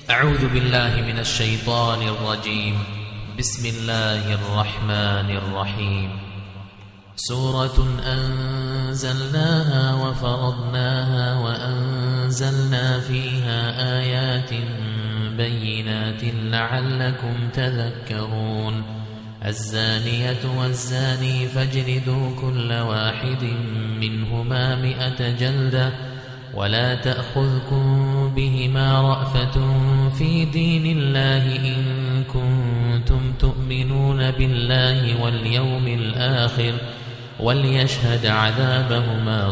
أعوذ بالله من الشيطان الرجيم. بسم الله الرحمن الرحيم. سورة أنزلناها وفرضناها وأنزلنا فيها آيات بينات لعلكم تذكرون. الزانية والزاني فاجلدوا كل واحد منهما 100 جلدة ولا تأخذكم بهما رأفة في دين الله إن كنتم تؤمنون بالله واليوم الآخر وليشهد عذابهما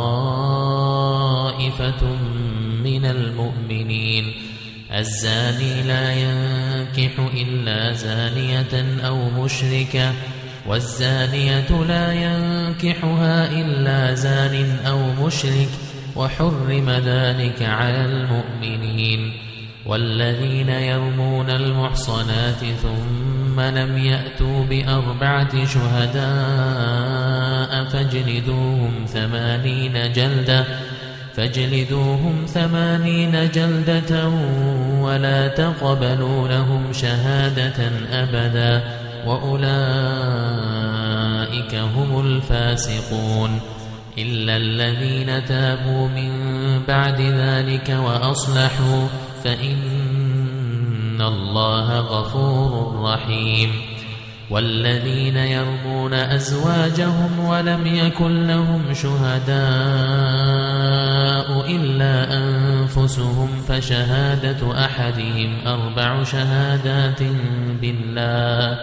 طائفة من المؤمنين. الزاني لا ينكح إلا زانية أو مشركة والزانية لا ينكحها إلا زان أو مشرك وحرم ذلك على المؤمنين. والذين يرمون المحصنات ثم لم يأتوا ب4 شهداء فاجلدوهم 80 جلدة ولا تقبلوا لهم شهادة أبدا وأولئك هم الفاسقون إلا الذين تابوا من بعد ذلك وأصلحوا فإن الله غفور رحيم. والذين يرمون أزواجهم ولم يكن لهم شهداء إلا أنفسهم فشهادة أحدهم 4 شهادات بالله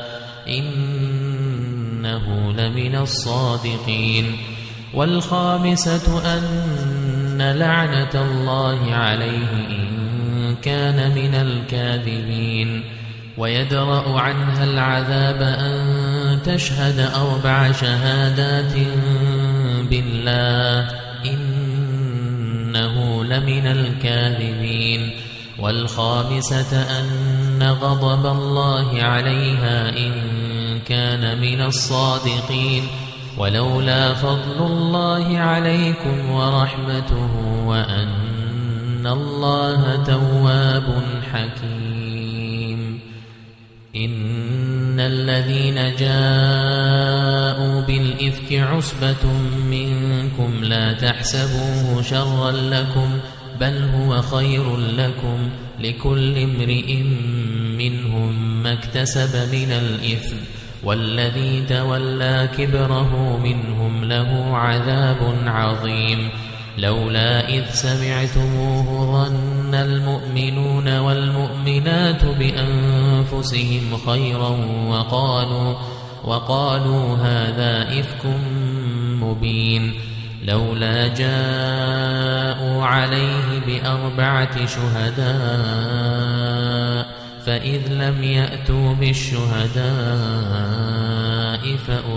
إنه لمن الصادقين. والخامسة أن لعنة الله عليه إن كان من الكاذبين. ويدرأ عنها العذاب أن تشهد 4 شهادات بالله إنه لمن الكاذبين. والخامسة أن غضب الله عليها إن كان من الصادقين. ولولا فضل الله عليكم ورحمته وأن الله تواب حكيم. إن الذين جاءوا بالإفك عصبة منكم لا تحسبوه شرا لكم بل هو خير لكم لكل امرئ منهم ما اكتسب من الإثم والذي تولى كبره منهم له عذاب عظيم. لولا إذ سمعتموه ظن المؤمنون والمؤمنات بأنفسهم خيرا وقالوا هذا إفك مبين. لولا جاءوا عليه ب4 شهداء فإذ لم يأتوا بالشهداء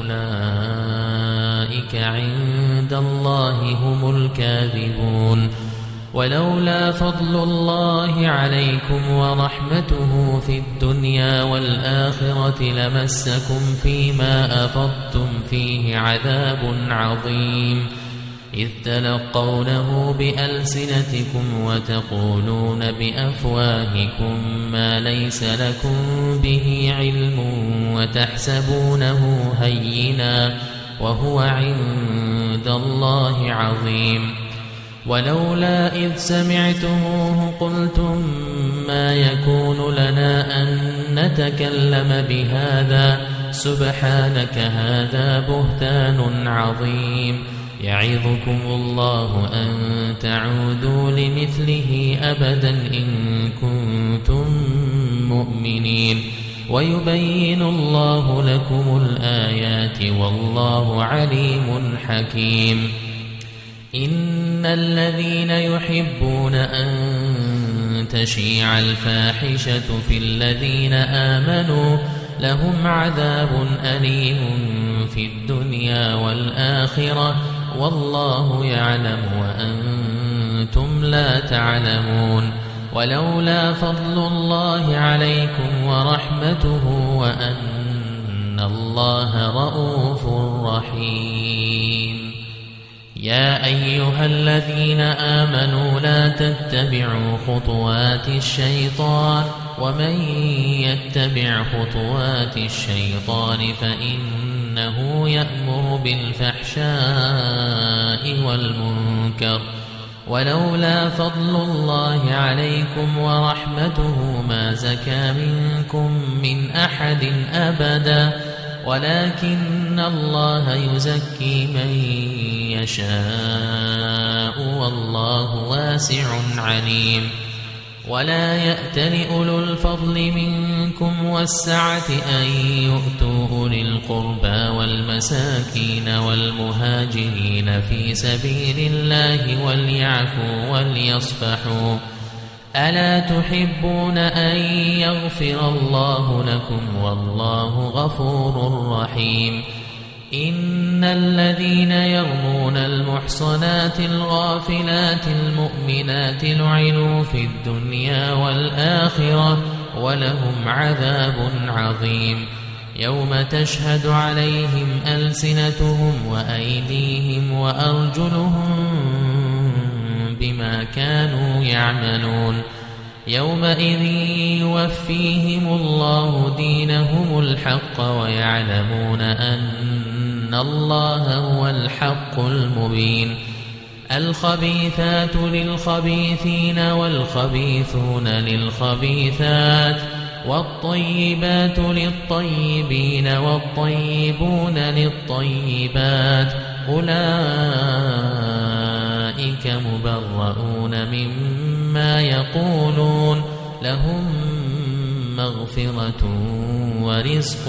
فأولئك عند الله هم الكاذبون. ولولا فضل الله عليكم ورحمته في الدنيا والآخرة لمسكم فيما أفضتم فيه عذاب عظيم إذ تلقونه بألسنتكم وتقولون بأفواهكم ما ليس لكم به علم وتحسبونه هينا وهو عند الله عظيم. ولولا إذ سمعتموه قلتم ما يكون لنا أن نتكلم بهذا سبحانك هذا بهتان عظيم. يعظكم الله أن تعودوا لمثله أبدا إن كنتم مؤمنين ويبين الله لكم الآيات والله عليم حكيم. إن الذين يحبون أن تشيع الفاحشة في الذين آمنوا لهم عذاب أليم في الدنيا والآخرة والله يعلم وأنتم لا تعلمون. ولولا فضل الله عليكم ورحمته وأن الله رؤوف رحيم. يا أيها الذين آمنوا لا تتبعوا خطوات الشيطان ومن يتبع خطوات الشيطان فإنه يأمر بالفحشاء والمنكر ولولا فضل الله عليكم ورحمته ما زكى منكم من أحد أبدا ولكن الله يزكي من يشاء والله واسع عليم ولا يأتل أولو الفضل منكم والسعة أن يؤتوا أولي القربى والمساكين والمهاجرين في سبيل الله وليعفوا وليصفحوا ألا تحبون أن يغفر الله لكم والله غفور رحيم إن الذين يرمون المحصنات الغافلات المؤمنات لعنوا في الدنيا والآخرة ولهم عذاب عظيم يوم تشهد عليهم ألسنتهم وأيديهم وأرجلهم بما كانوا يعملون يومئذ يوفيهم الله دينهم الحق ويعلمون أن الله هو الحق المبين الخبيثات للخبيثين والخبيثون للخبيثات والطيبات للطيبين والطيبون للطيبات أولئك مبرؤون مما يقولون لهم مغفرة ورزق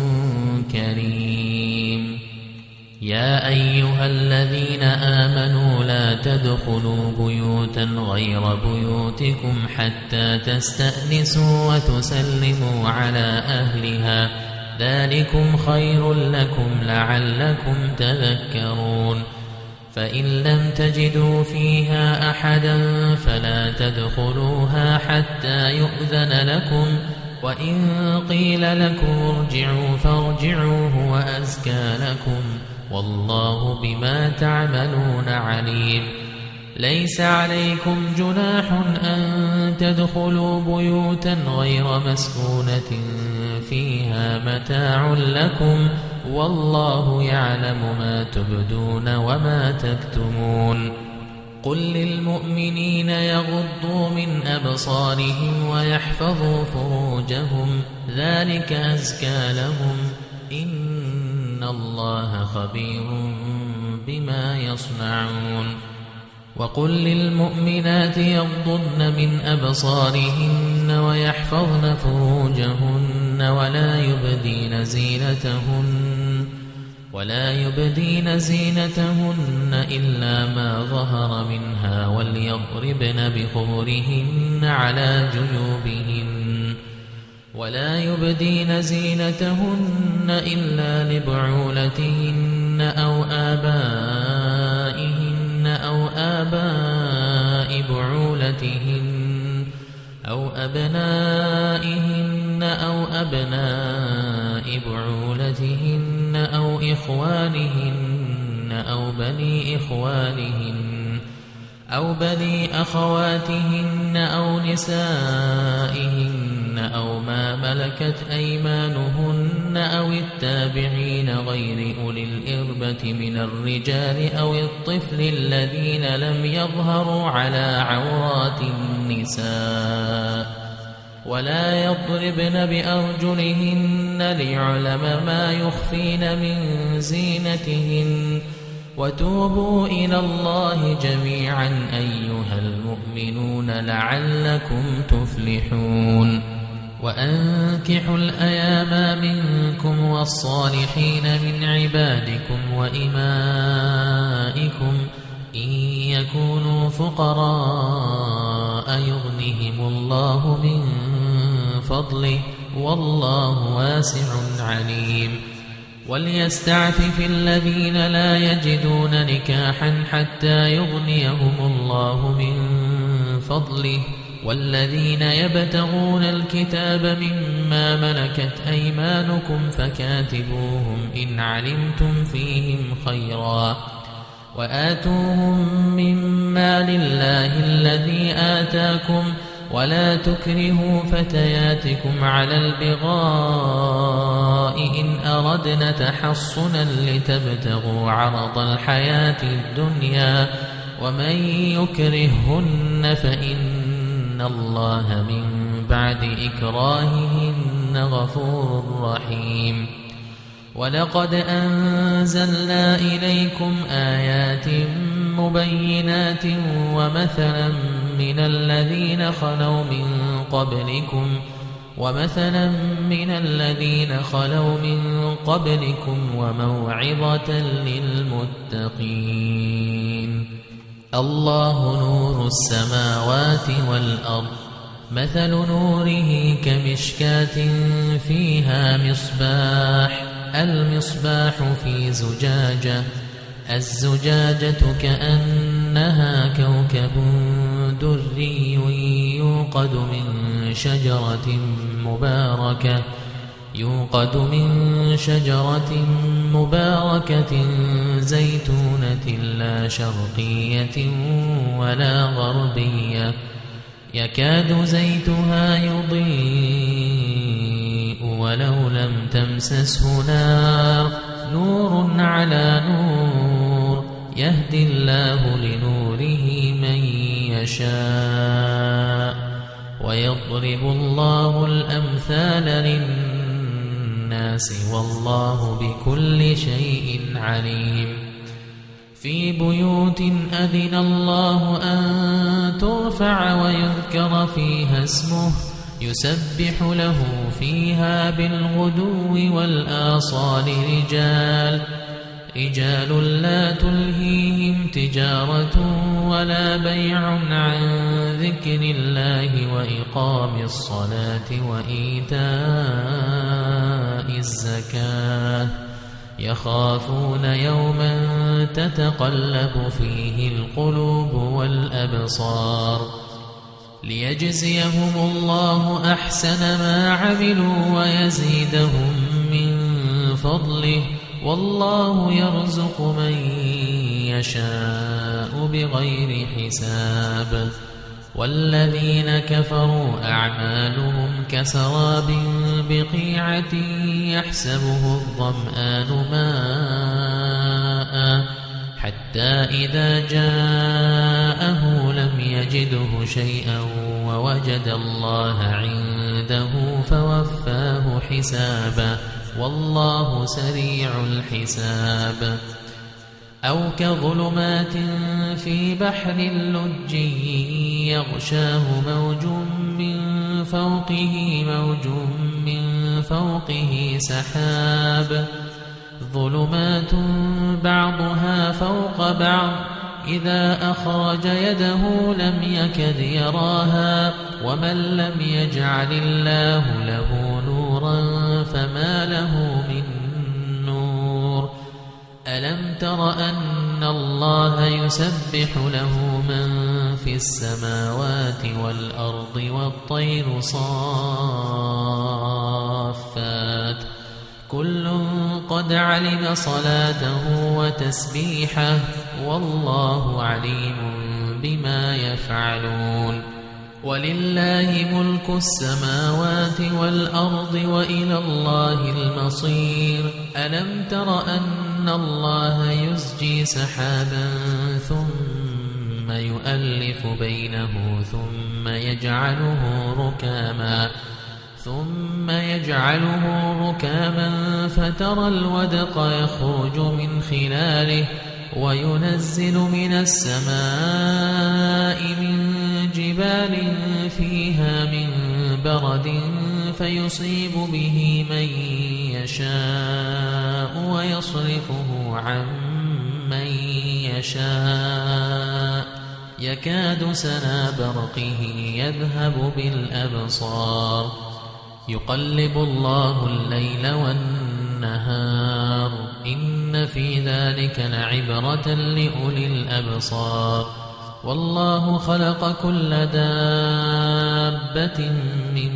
كريم يا أيها الذين آمنوا لا تدخلوا بيوتا غير بيوتكم حتى تستأنسوا وتسلموا على أهلها ذلكم خير لكم لعلكم تذكرون فإن لم تجدوا فيها أحدا فلا تدخلوها حتى يؤذن لكم وإن قيل لكم ارجعوا فارجعوا هو أزكى لكم والله بما تعملون عليم ليس عليكم جناح أن تدخلوا بيوتا غير مسكونة فيها متاع لكم والله يعلم ما تبدون وما تكتمون قل للمؤمنين يغضوا من أبصارهم ويحفظوا فروجهم ذلك أزكى لهم إن الله خبير بما يصنعون وقل للمؤمنات يغضضن من أبصارهن ويحفظن فروجهن ولا يبدين زينتهن إلا ما ظهر منها وليضربن بخمرهن على جيوبهن ولا يبدين زينتهن إلا لبعولتهن أو آبائهن أو آباء بعولتهن أو أبنائهن أو أبناء بعولتهن أو إخوانهن أو بني إخوانهن أو بني أخواتهن أو نسائهن أو ما ملكت أيمانهن أو التابعين غير أولي الإربة من الرجال أو الطفل الذين لم يظهروا على عورات النساء ولا يضربن بأرجلهن ليعلم ما يخفين من زينتهن وتوبوا إلى الله جميعا أيها المؤمنون لعلكم تفلحون وأنكحوا الأيام منكم والصالحين من عبادكم وإمائكم إن يكونوا فقراء يغنهم الله من فضله والله واسع عليم وليستعفف الذين لا يجدون نكاحا حتى يغنيهم الله من فضله والذين يبتغون الكتاب مما ملكت أيمانكم فكاتبوهم إن علمتم فيهم خيرا وآتوهم مما لله الذي آتاكم ولا تكرهوا فتياتكم على البغاء إن أردنا تحصنا لتبتغوا عرض الحياة الدنيا ومن يكرههن فإن الله من بعد إكراههن غفور رحيم. ولقد أنزلنا إليكم آيات مبينات ومثلا من الذين خلوا من قبلكم وموعظة للمتقين. الله نور السماوات والأرض مثل نوره كمشكاة فيها مصباح المصباح في زجاجة الزجاجة كأنها كوكب دري يوقد من شجرة مباركة زيتونة لا شرقية ولا غربية يكاد زيتها يضيء ولو لم تمسسه نار نور على نور يهدي الله لنوره من يشاء ويضرب الله الأمثال للناس والله بكل شيء عليم. في بيوت أذن الله أن ترفع ويذكر فيها اسمه يسبح له فيها بالغدو والآصال رجال لا تلهيهم تجارة ولا بيع عن ذكر الله وإقام الصلاة وإيتاء الزكاة يخافون يوما تتقلب فيه القلوب والأبصار ليجزيهم الله أحسن ما عملوا ويزيدهم من فضله والله يرزق من يشاء بغير حساب. والذين كفروا أعمالهم كسراب بقيعة يحسبه الظمآن ماء حتى إذا جاءه لم يجده شيئا ووجد الله عنده فوفاه حسابه والله سريع الحساب. أو كظلمات في بحر اللج يغشاه موج من فوقه سحاب ظلمات بعضها فوق بعض إذا أخرج يده لم يكد يراها ومن لم يجعل الله له نورا فما له من نور. ألم تر أن الله يسبح له من في السماوات والأرض والطير صافات كل قد علم صلاته وتسبيحه والله عليم بما يفعلون. ولله ملك السماوات والأرض وإلى الله المصير. ألم تر أن الله يزجي سحابا ثم يؤلف بينه ثم يجعله ركاما فترى الودق يخرج من خلاله وينزل من السماء من جبال فيها من برد فيصيب به من يشاء ويصرفه عن من يشاء يكاد سنا برقه يذهب بالأبصار. يقلب الله الليل والنهار إن في ذلك لعبرة لأولي الأبصار. والله خلق كل دابة من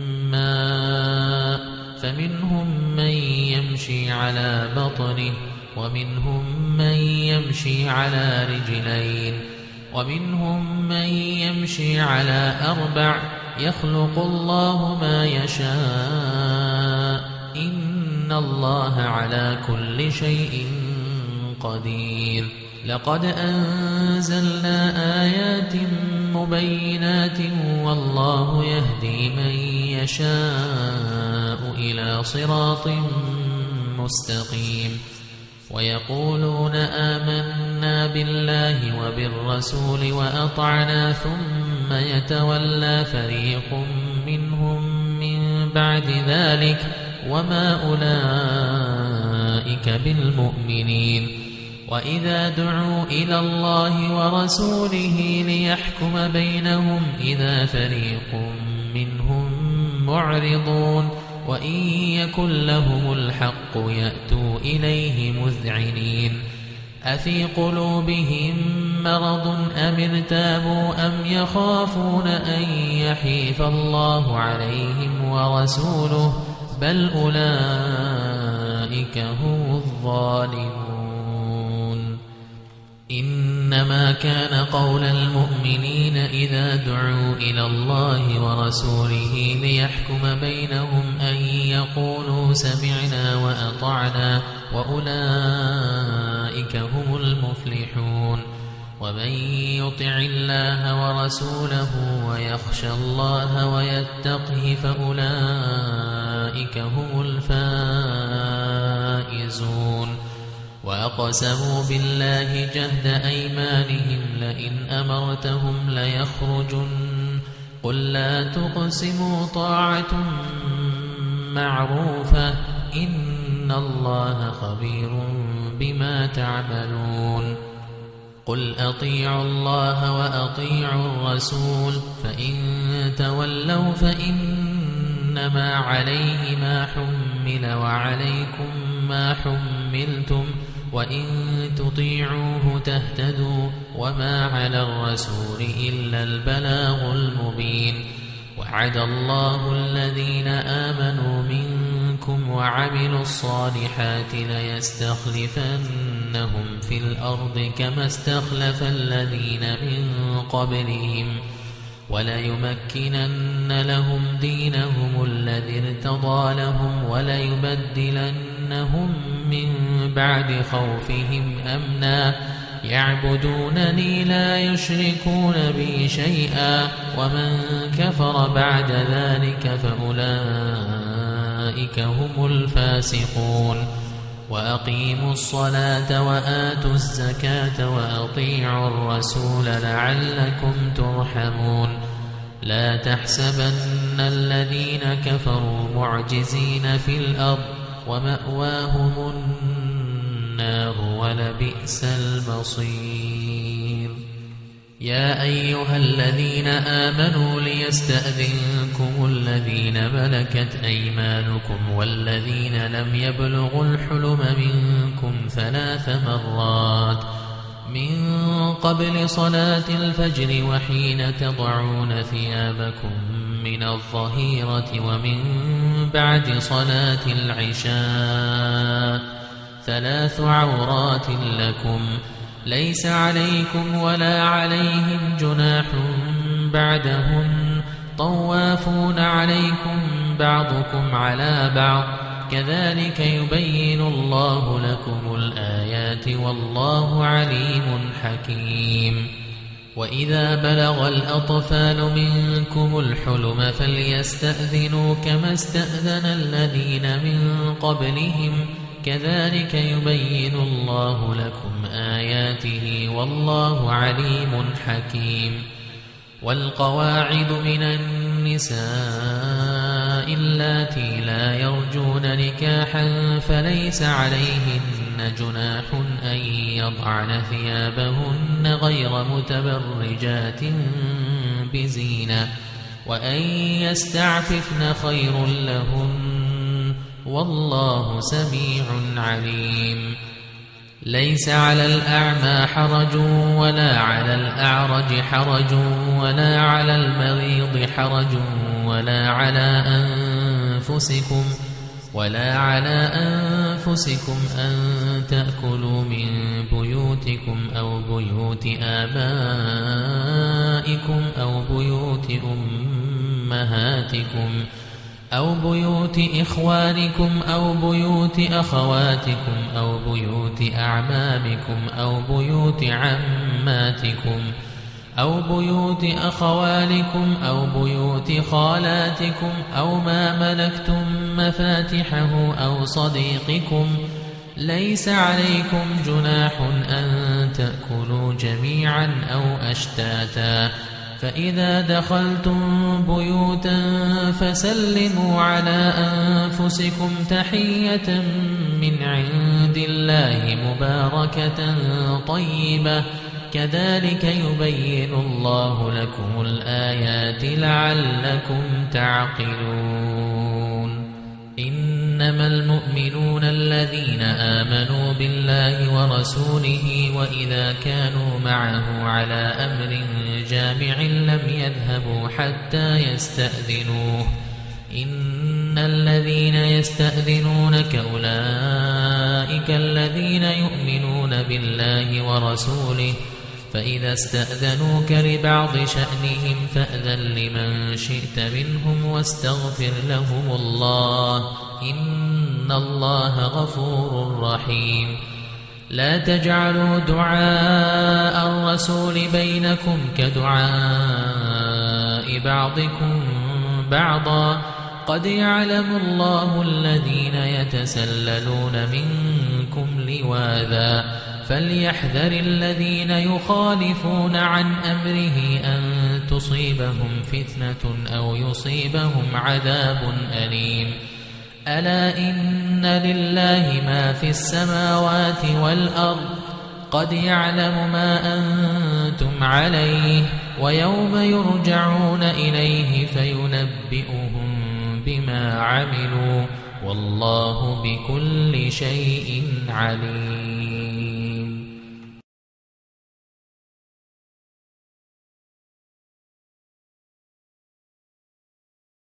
ماء فمنهم من يمشي على بطنه ومنهم من يمشي على رجلين ومنهم من يمشي على 4 يخلق الله ما يشاء إن الله على كل شيء قدير لقد أنزلنا آيات مبينات والله يهدي من يشاء إلى صراط مستقيم ويقولون آمنا بالله وبالرسول وأطعنا ثم يتولى فريق منهم من بعد ذلك وما أولئك بالمؤمنين وإذا دعوا إلى الله ورسوله ليحكم بينهم إذا فريق منهم معرضون وإن يكن لهم الحق يأتوا إليه مذعنين أفي قلوبهم مرض أم ارتابوا أم يخافون أن يحيف الله عليهم ورسوله بل أولئك هم الظالمون إنما كان قول المؤمنين إذا دعوا إلى الله ورسوله ليحكم بينهم أن يقولوا سمعنا وأطعنا وأولئك هم المفلحون ومن يطع الله ورسوله ويخشى الله ويتقه فأولئك هم الفائزون وأقسموا بالله جهد أيمانهم لئن أمرتهم ليخرجن قل لا تقسموا طاعة معروفة إن الله خبير بما تعملون قل أطيعوا الله وأطيعوا الرسول فإن تولوا فإنما عليه ما حمل وعليكم ما حملتم وإن تطيعوه تهتدوا وما على الرسول إلا البلاغ المبين وعد الله الذين آمنوا منكم وعملوا الصالحات ليستخلفنهم في الأرض كما استخلف الذين من قبلهم وليمكنن لهم دينهم الذي ارتضى لهم وليبدلنهم من بعد خوفهم أمنا يعبدونني لا يشركون بي شيئا ومن كفر بعد ذلك فأولئك هم الفاسقون وأقيموا الصلاة وآتوا الزكاة وأطيعوا الرسول لعلكم ترحمون لا تحسبن الذين كفروا معجزين في الأرض ومأواهم النار ولبئس المصير يا أيها الذين آمنوا ليستأذنكم الذين ملكت أيمانكم والذين لم يبلغوا الحلم منكم 3 مرات من قبل صلاة الفجر وحين تضعون ثيابكم من الظهيرة ومن بعد صلاة العشاء 3 عورات لكم ليس عليكم ولا عليهم جناح بعدهن طوافون عليكم بعضكم على بعض كذلك يبين الله لكم الآيات والله عليم حكيم وإذا بلغ الأطفال منكم الحلم فليستأذنوا كما استأذن الذين من قبلهم كذلك يبين الله لكم آياته والله عليم حكيم والقواعد من النساء اللاتي لا يرجون نكاحا فليس عليهن جناح أن يضعن ثيابهن غير متبرجات بزينة وأن يستعففن خير لهن والله سميع عليم ليس على الأعمى حرج ولا على الأعرج حرج ولا على المريض حرج ولا على أنفسكم ولا على أنفسكم أن تأكلوا من بيوتكم أو بيوت آبائكم أو بيوت أمهاتكم أو بيوت إخوانكم أو بيوت أخواتكم أو بيوت أعمامكم أو بيوت عماتكم أو بيوت أخوالكم أو بيوت خالاتكم أو ما ملكتم مفاتحه أو صديقكم. ليس عليكم جناح أن تأكلوا جميعا أو أشتاتا، فإذا دخلتم بيوتا فسلموا على أنفسكم تحية من عند الله مباركة طيبة، كذلك يبين الله لكم الآيات لعلكم تعقلون. إنما المؤمنون الذين آمنوا بالله ورسوله وإذا كانوا معه على أمر جامع لم يذهبوا حتى يستأذنوه. إن الذين يستأذنونك أولئك الذين يؤمنون بالله ورسوله، فإذا استأذنوك لبعض شأنهم فأذن لمن شئت منهم واستغفر لهم الله، إن الله غفور رحيم. لا تجعلوا دعاء الرسول بينكم كدعاء بعضكم بعضا، قد يعلم الله الذين يتسللون منكم لواذا، فليحذر الذين يخالفون عن أمره أن تصيبهم فتنة أو يصيبهم عذاب أليم. ألا إن لله ما في السماوات والأرض، قد يعلم ما أنتم عليه، ويوم يرجعون إليه فينبئهم بما عملوا، والله بكل شيء عليم.